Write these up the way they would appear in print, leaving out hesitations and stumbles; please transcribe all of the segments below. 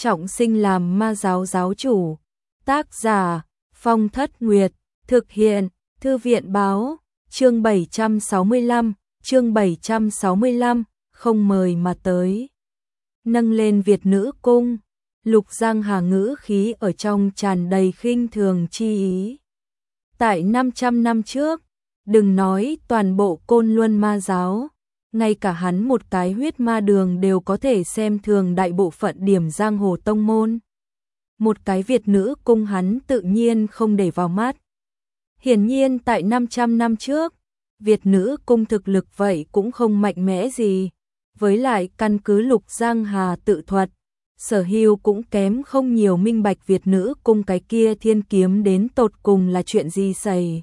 trọng sinh làm ma giáo giáo chủ. Tác giả Phong Thất Nguyệt, thực hiện Thư viện Báo, chương 765, chương 765, không mời mà tới. Nâng lên Việt Nữ Cung, Lục Giang Hà ngữ khí ở trong tràn đầy khinh thường chi ý. Tại 500 năm trước, đừng nói toàn bộ Côn Luân ma giáo, ngay cả hắn một cái huyết ma đường đều có thể xem thường đại bộ phận điểm giang hồ tông môn. Một cái Việt Nữ Cung hắn tự nhiên không để vào mắt. Hiển nhiên tại 500 năm trước, Việt Nữ Cung thực lực vậy cũng không mạnh mẽ gì. Với lại căn cứ Lục Giang Hà tự thuật, Sở Hưu cũng kém không nhiều minh bạch Việt Nữ Cung cái kia thiên kiếm đến tột cùng là chuyện gì xảy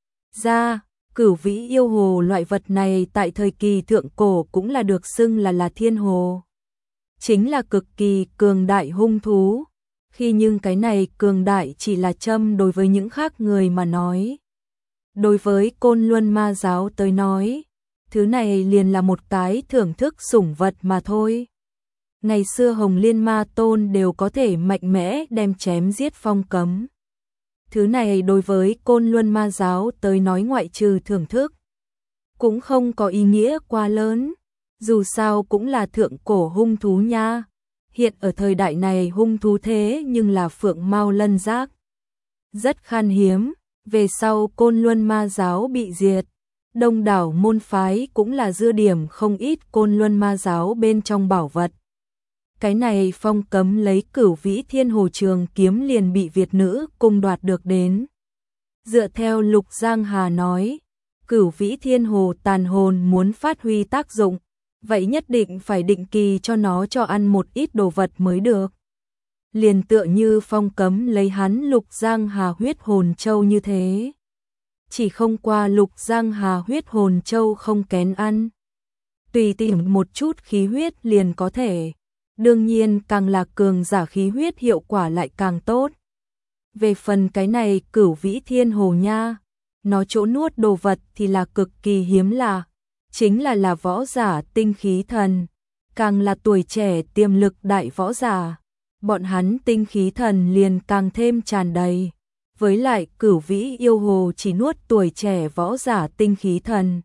ra. Cửu vĩ yêu hồ loại vật này tại thời kỳ thượng cổ cũng là được xưng là thiên hồ. Chính là cực kỳ cường đại hung thú. Khi nhưng cái này cường đại chỉ là châm đối với những khác người mà nói. Đối với Côn Luân ma giáo tới nói, thứ này liền là một cái thưởng thức sủng vật mà thôi. Ngày xưa Hồng Liên Ma Tôn đều có thể mạnh mẽ đem chém giết phong cấm. Thứ này đối với Côn Luân ma giáo tới nói ngoại trừ thưởng thức, cũng không có ý nghĩa quá lớn. Dù sao cũng là thượng cổ hung thú nha. Hiện ở thời đại này hung thú thế nhưng là phượng mao lân giác. Rất khan hiếm, về sau Côn Luân ma giáo bị diệt. Đông đảo môn phái cũng là dư điểm không ít Côn Luân ma giáo bên trong bảo vật. Cái này phong cấm lấy Cửu Vĩ Thiên Hồ Trường kiếm liền bị Việt Nữ Cung đoạt được đến. Dựa theo Lục Giang Hà nói, Cửu Vĩ Thiên Hồ tàn hồn muốn phát huy tác dụng, vậy nhất định phải định kỳ cho nó cho ăn một ít đồ vật mới được. Liền tựa như phong cấm lấy hắn Lục Giang Hà huyết hồn châu như thế. Chỉ không qua Lục Giang Hà huyết hồn châu không kén ăn. Tùy tìm một chút khí huyết liền có thể. Đương nhiên càng là cường giả khí huyết hiệu quả lại càng tốt. Về phần cái này Cửu Vĩ Thiên Hồ nha, nó chỗ nuốt đồ vật thì là cực kỳ hiếm lạ. Chính là võ giả tinh khí thần. Càng là tuổi trẻ tiềm lực đại võ giả, bọn hắn tinh khí thần liền càng thêm tràn đầy. Với lại Cửu Vĩ yêu hồ chỉ nuốt tuổi trẻ võ giả tinh khí thần.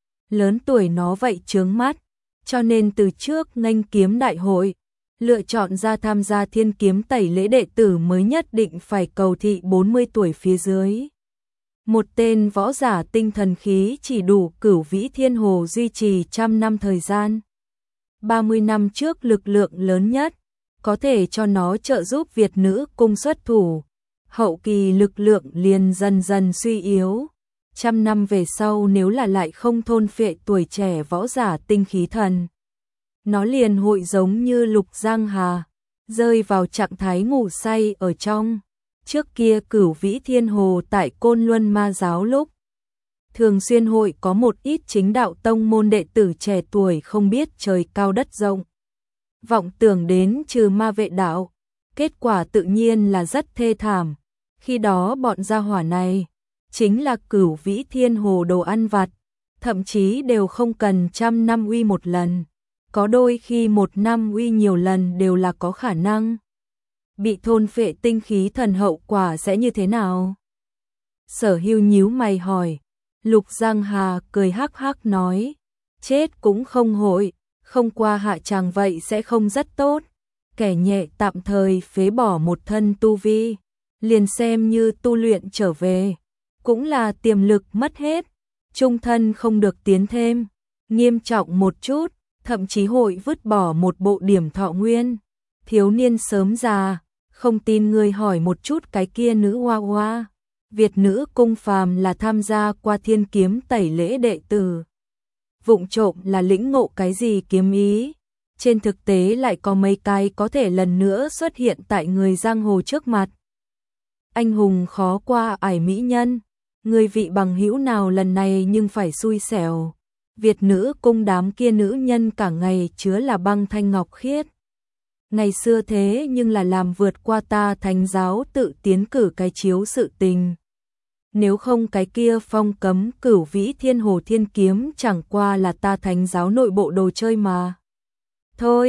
Lớn tuổi nó vậy chướng mắt, cho nên từ trước nghênh kiếm đại hội, lựa chọn ra tham gia thiên kiếm tẩy lễ đệ tử mới nhất định phải cầu thị 40 tuổi phía dưới. Một tên võ giả tinh thần khí chỉ đủ Cửu Vĩ Thiên Hồ duy trì 100 năm thời gian. 30 năm trước lực lượng lớn nhất, có thể cho nó trợ giúp Việt Nữ Cung xuất thủ. Hậu kỳ lực lượng liền dần dần suy yếu. 100 năm về sau nếu là lại không thôn phệ tuổi trẻ võ giả tinh khí thần, nó liền hội giống như Lục Giang Hà, rơi vào trạng thái ngủ say ở trong. Trước kia Cửu Vĩ Thiên Hồ tại Côn Luân ma giáo lúc, thường xuyên hội có một ít chính đạo tông môn đệ tử trẻ tuổi không biết trời cao đất rộng, vọng tưởng đến trừ ma vệ đạo, kết quả tự nhiên là rất thê thảm. Khi đó bọn gia hỏa này chính là Cửu Vĩ Thiên Hồ đồ ăn vặt, thậm chí đều không cần 100 năm uy một lần, có đôi khi 1 năm uy nhiều lần đều là có khả năng. Bị thôn phệ tinh khí thần hậu quả sẽ như thế nào? Sở Hưu nhíu mày hỏi. Lục Giang Hà cười hắc hắc nói, chết cũng không hội, không qua hạ tràng vậy sẽ không rất tốt. Kẻ nhẹ tạm thời phế bỏ một thân tu vi, liền xem như tu luyện trở về, cũng là tiềm lực mất hết, trung thân không được tiến thêm, nghiêm trọng một chút, thậm chí hội vứt bỏ một bộ điểm thọ nguyên. Thiếu niên sớm già, không tin người hỏi một chút cái kia nữ hoa hoa. Việt Nữ Cung phàm là tham gia qua thiên kiếm tẩy lễ đệ tử. Vụng trộm là lĩnh ngộ cái gì kiếm ý. Trên thực tế lại có mấy cái có thể lần nữa xuất hiện tại người giang hồ trước mặt. Anh hùng khó qua ải mỹ nhân. Người vị bằng hữu nào lần này nhưng phải xui xẻo. Việt Nữ Cung đám kia nữ nhân cả ngày chứa là băng thanh ngọc khiết. Ngày xưa thế nhưng là làm vượt qua ta thánh giáo tự tiến cử cái chiếu sự tình. Nếu không cái kia phong cấm Cửu Vĩ Thiên Hồ thiên kiếm chẳng qua là ta thánh giáo nội bộ đồ chơi mà. Thôi,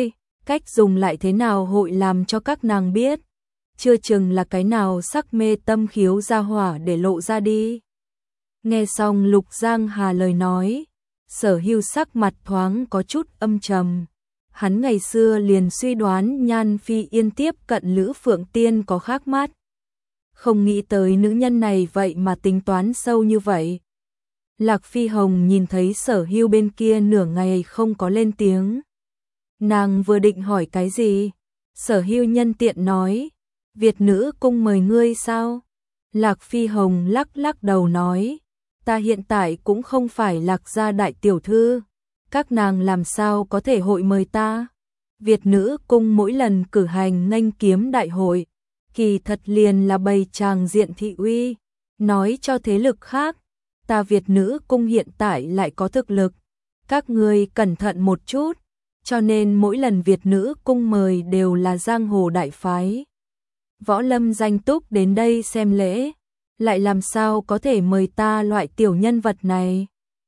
cách dùng lại thế nào hội làm cho các nàng biết, chưa chừng là cái nào sắc mê tâm khiếu ra hỏa để lộ ra đi. Nghe xong Lục Giang Hà lời nói, Sở Hưu sắc mặt thoáng có chút âm trầm. Hắn ngày xưa liền suy đoán Nhan Phi Yên tiếp cận Lữ Phượng Tiên có khác mắt. Không nghĩ tới nữ nhân này vậy mà tính toán sâu như vậy. Lạc Phi Hồng nhìn thấy Sở Hưu bên kia nửa ngày không có lên tiếng. Nàng vừa định hỏi cái gì? Sở Hưu nhân tiện nói, Việt nữ cung mời ngươi sao? Lạc Phi Hồng lắc lắc đầu nói, ta hiện tại cũng không phải Lạc gia đại tiểu thư, các nàng làm sao có thể hội mời ta? Việt nữ cung mỗi lần cử hành nghênh kiếm đại hội, kỳ thật liền là bày tràng diện thị uy, nói cho thế lực khác, ta Việt nữ cung hiện tại lại có thực lực, các ngươi cẩn thận một chút, cho nên mỗi lần Việt nữ cung mời đều là giang hồ đại phái. Võ lâm danh túc đến đây xem lễ, lại làm sao có thể mời ta loại tiểu nhân vật này?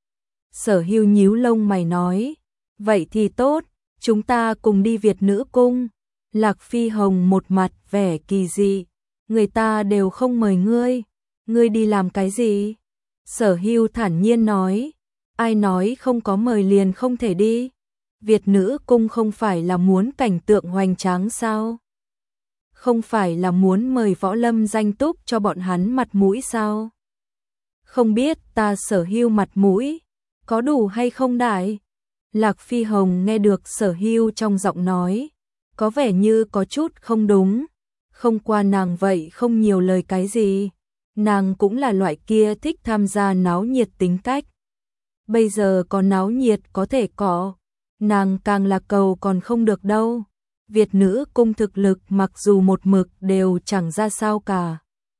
Sở Hưu nhíu lông mày nói, vậy thì tốt, chúng ta cùng đi Việt nữ cung. Lạc Phi Hồng một mặt vẻ kỳ dị, người ta đều không mời ngươi đi làm cái gì? Sở Hưu thản nhiên nói, ai nói không có mời liền không thể đi? Việt nữ cung không phải là muốn cảnh tượng hoành tráng sao? Không phải là muốn mời võ lâm danh túc cho bọn hắn mặt mũi sao? Không biết ta Sở Hưu mặt mũi có đủ hay không đại? Lạc Phi Hồng nghe được Sở Hưu trong giọng nói, có vẻ như có chút không đúng, không qua nàng vậy không nhiều lời cái gì, nàng cũng là loại kia thích tham gia náo nhiệt tính cách. Bây giờ có náo nhiệt có thể có, nàng càng là cầu còn không được đâu. Việt nữ cung thực lực mặc dù một mực đều chẳng ra sao cả.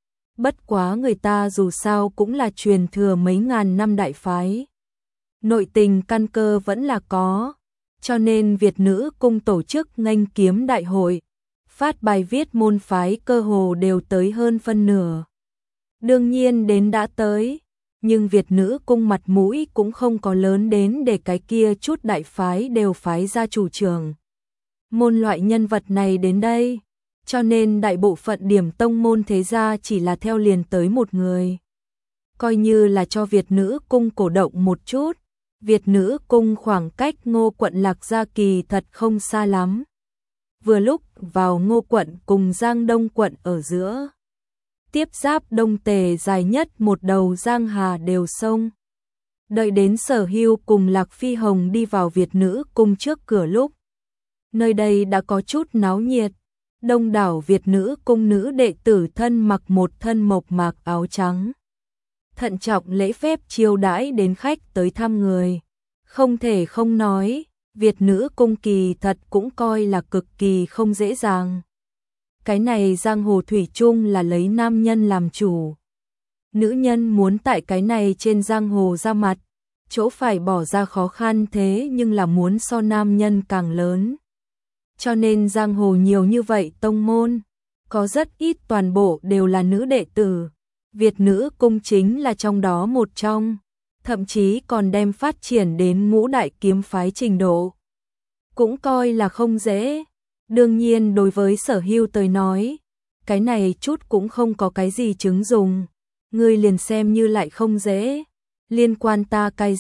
Bất quá người ta dù sao cũng là truyền thừa mấy ngàn năm đại phái. Nội tình căn cơ vẫn là có, cho nên Việt nữ cung tổ chức nghênh kiếm đại hội, phát bài viết môn phái cơ hồ đều tới hơn phân nửa. Đương nhiên đến đã tới, nhưng Việt nữ cung mặt mũi cũng không có lớn đến để cái kia chút đại phái đều phái ra chủ trường. Môn loại nhân vật này đến đây, cho nên đại bộ phận điểm tông môn thế gia chỉ là theo liền tới một người. Coi như là cho Việt nữ cung cổ động một chút, Việt nữ cung khoảng cách Ngô quận Lạc Gia kỳ thật không xa lắm. Vừa lúc vào Ngô quận cùng Giang Đông quận ở giữa. Tiếp giáp Đông Tề dài nhất một đầu Giang Hà đều sông. Đợi đến Sở Hưu cùng Lạc Phi Hồng đi vào Việt nữ cung trước cửa lúc. Nơi đây đã có chút náo nhiệt, đông đảo Việt nữ cung nữ đệ tử thân mặc một thân mộc mạc áo trắng. Thận trọng lễ phép chiêu đãi đến khách tới thăm người. Không thể không nói, Việt nữ cung kỳ thật cũng coi là cực kỳ không dễ dàng. Cái này giang hồ thủy chung là lấy nam nhân làm chủ. Nữ nhân muốn tại cái này trên giang hồ ra mặt, chỗ phải bỏ ra khó khăn thế nhưng là muốn so nam nhân càng lớn. Cho nên giang hồ nhiều như vậy tông môn, có rất ít toàn bộ đều là nữ đệ tử. Việt nữ cung chính là trong đó một trong, thậm chí còn đem phát triển đến ngũ đại kiếm phái trình độ. Cũng coi là không dễ. Đương nhiên đối với Sở Hưu tới nói, cái này chút cũng không có cái gì chứng dùng. Ngươi liền xem như lại không dễ, liên quan ta cai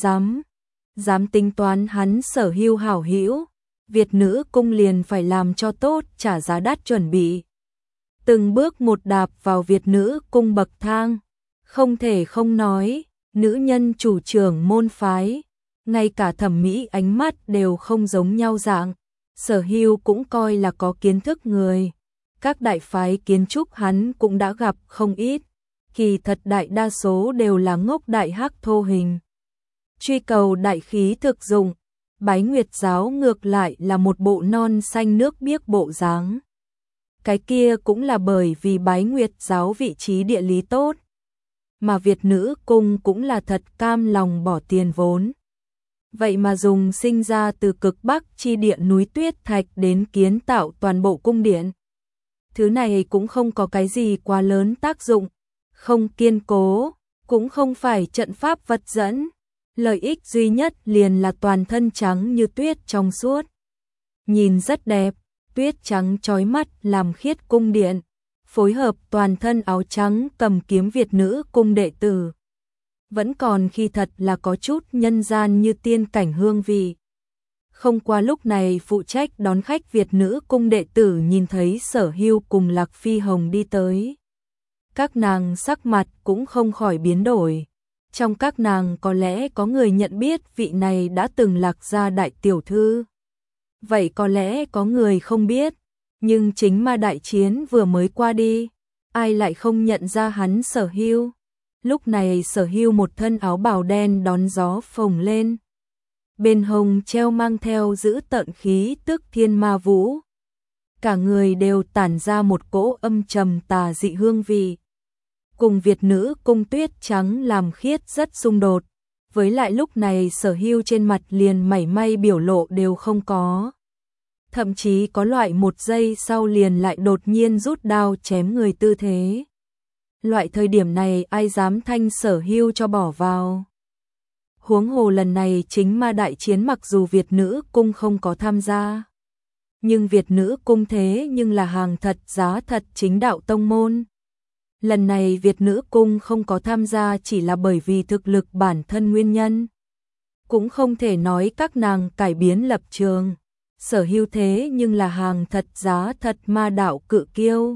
dám tính toán hắn Sở Hưu hảo hữu. Việt nữ cung liền phải làm cho tốt, trả giá đắt chuẩn bị. Từng bước một đạp vào Việt nữ cung bậc thang, không thể không nói, nữ nhân chủ trưởng môn phái, ngay cả thẩm mỹ ánh mắt đều không giống nhau dạng. Sở Hưu cũng coi là có kiến thức người, các đại phái kiến trúc hắn cũng đã gặp không ít, kỳ thật đại đa số đều là ngốc đại hắc thô hình. Truy cầu đại khí thực dụng. Bái Nguyệt giáo ngược lại là một bộ non xanh nước biếc bộ dáng. Cái kia cũng là bởi vì Bái Nguyệt giáo vị trí địa lý tốt, mà Việt nữ cung cũng là thật cam lòng bỏ tiền vốn. Vậy mà dùng sinh ra từ cực bắc chi địa núi tuyết thạch đến kiến tạo toàn bộ cung điện. Thứ này cũng không có cái gì quá lớn tác dụng, không kiên cố, cũng không phải trận pháp vật dẫn. Lợi ích duy nhất liền là toàn thân trắng như tuyết trong suốt. nhìn rất đẹp, tuyết trắng chói mắt làm khiết cung điện, phối hợp toàn thân áo trắng cầm kiếm Việt nữ cung đệ tử. Vẫn còn khi thật là có chút nhân gian như tiên cảnh hương vị. Không qua lúc này phụ trách đón khách Việt nữ cung đệ tử nhìn thấy Sở Hưu cùng Lạc Phi Hồng đi tới. Các nàng sắc mặt cũng không khỏi biến đổi. Trong các nàng có lẽ có người nhận biết vị này đã từng Lạc gia đại tiểu thư. Vậy có lẽ có người không biết, nhưng chính ma đại chiến vừa mới qua đi, ai lại không nhận ra hắn Sở Hưu. Lúc này Sở Hưu một thân áo bào đen đón gió phồng lên. Bên hông treo mang theo giữ tợn khí tức thiên ma vũ. Cả người đều tản ra một cỗ âm trầm tà dị hương vị. Cùng Việt nữ cung tuyết trắng làm khiết rất xung đột. Với lại lúc này Sở Hưu trên mặt liền mảy may biểu lộ đều không có. Thậm chí có loại một giây sau liền lại đột nhiên rút đao chém người tư thế. Loại thời điểm này ai dám thanh Sở Hưu cho bỏ vào. Huống hồ lần này chính ma đại chiến mặc dù Việt nữ cung không có tham gia. Nhưng Việt nữ cung thế nhưng là hàng thật giá thật chính đạo tông môn. Lần này Việt nữ cung không có tham gia chỉ là bởi vì thực lực bản thân nguyên nhân. Cũng không thể nói các nàng cải biến lập trường. Sở Hưu thế nhưng là hàng thật giá thật ma đạo cự kiêu.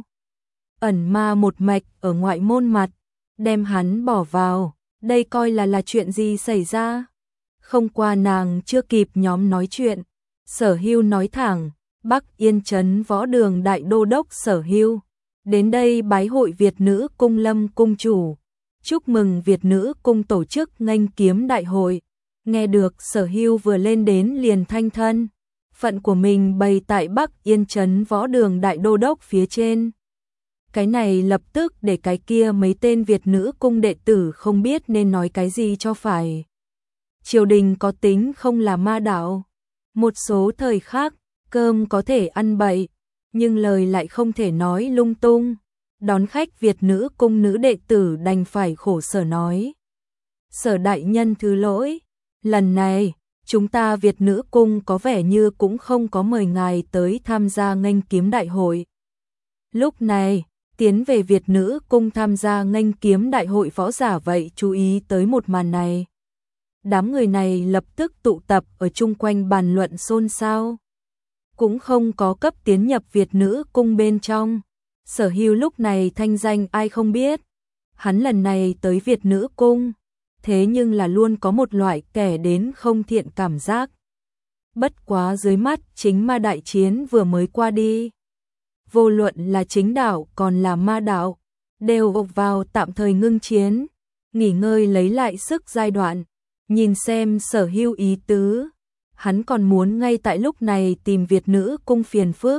Ẩn ma một mạch ở ngoại môn mặt, đem hắn bỏ vào, đây coi là chuyện gì xảy ra. Không qua nàng chưa kịp nhóm nói chuyện, Sở Hưu nói thẳng, Bắc Yên trấn võ đường đại đô đốc Sở Hưu, đến đây bái hội Việt nữ cung Lâm cung chủ, chúc mừng Việt nữ cung tổ chức nghênh kiếm đại hội. Nghe được Sở Hưu vừa lên đến liền thanh thân, phận của mình bày tại Bắc Yên trấn võ đường đại đô đốc phía trên. Cái này lập tức để cái kia mấy tên Việt nữ cung đệ tử không biết nên nói cái gì cho phải. Triều đình có tính không là ma đạo. Một số thời khác, cơm có thể ăn bậy, nhưng lời lại không thể nói lung tung. Đón khách Việt nữ cung nữ đệ tử đành phải khổ sở nói. Sở đại nhân thứ lỗi, lần này, chúng ta Việt nữ cung có vẻ như cũng không có mời ngài tới tham gia nghênh kiếm đại hội. Lúc này, tiến về Việt nữ cung tham gia nghênh kiếm đại hội võ giả vậy chú ý tới một màn này. Đám người này lập tức tụ tập ở chung quanh bàn luận xôn xao. Cũng không có cấp tiến nhập Việt nữ cung bên trong. Sở Hưu lúc này thanh danh ai không biết. Hắn lần này tới Việt nữ cung, thế nhưng là luôn có một loại kẻ đến không thiện cảm giác. Bất quá dưới mắt chính ma đại chiến vừa mới qua đi. Vô luận là chính đạo còn là ma đạo, đều gục vào tạm thời ngưng chiến, nghỉ ngơi lấy lại sức giai đoạn. Nhìn xem Sở Hưu ý tứ, hắn còn muốn ngay tại lúc này tìm Việt nữ cung phiền phức.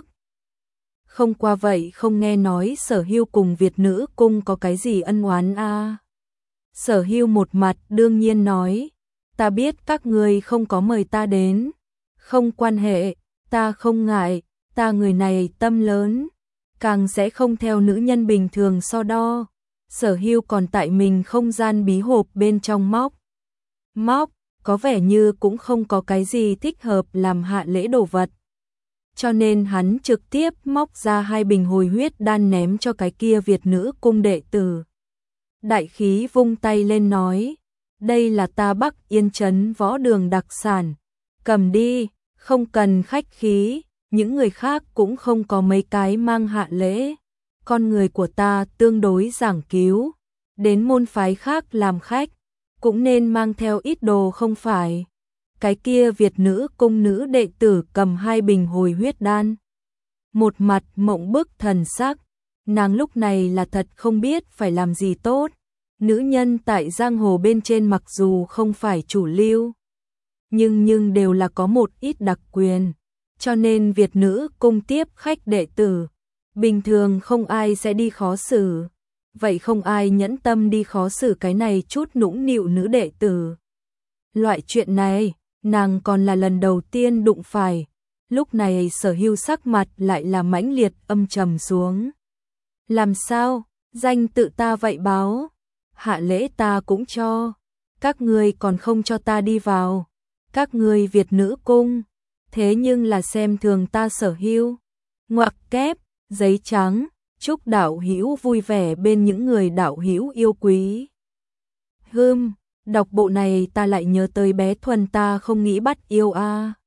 Không qua vậy không nghe nói Sở Hưu cùng Việt nữ cung có cái gì ân oán a? Sở Hưu một mặt đương nhiên nói, ta biết các người không có mời ta đến, không quan hệ, ta không ngại, ta người này tâm lớn, càng sẽ không theo nữ nhân bình thường so đo. Sở Hưu còn tại mình không gian bí hộp bên trong móc, có vẻ như cũng không có cái gì thích hợp làm hạ lễ đồ vật. Cho nên hắn trực tiếp móc ra 2 bình hồi huyết đan ném cho cái kia Việt nữ cung đệ tử. Đại khí vung tay lên nói, đây là ta Bắc Yên trấn võ đường đặc sản, cầm đi, không cần khách khí, những người khác cũng không có mấy cái mang hạ lễ. Con người của ta tương đối giảng cứu, đến môn phái khác làm khách, cũng nên mang theo ít đồ không phải. Cái kia Việt nữ cung nữ đệ tử cầm 2 bình hồi huyết đan. Một mặt mộng bức thần sắc, nàng lúc này là thật không biết phải làm gì tốt. Nữ nhân tại giang hồ bên trên mặc dù không phải chủ lưu, nhưng đều là có một ít đặc quyền. Cho nên Việt nữ cung tiếp khách đệ tử, bình thường không ai sẽ đi khó xử. Vậy không ai nhẫn tâm đi khó xử cái này chút nũng nịu nữ đệ tử. Loại chuyện này, nàng còn là lần đầu tiên đụng phải. Lúc này Sở Hưu sắc mặt lại là mãnh liệt âm trầm xuống. Làm sao, danh tự ta vậy báo, hạ lễ ta cũng cho, các ngươi còn không cho ta đi vào. Các ngươi Việt nữ cung, thế nhưng là xem thường ta sở hữu. Ngoặc kép, giấy trắng, chúc đạo hữu vui vẻ bên những người đạo hữu yêu quý. Đọc bộ này ta lại nhớ tới bé Thuần ta không nghĩ bắt yêu a.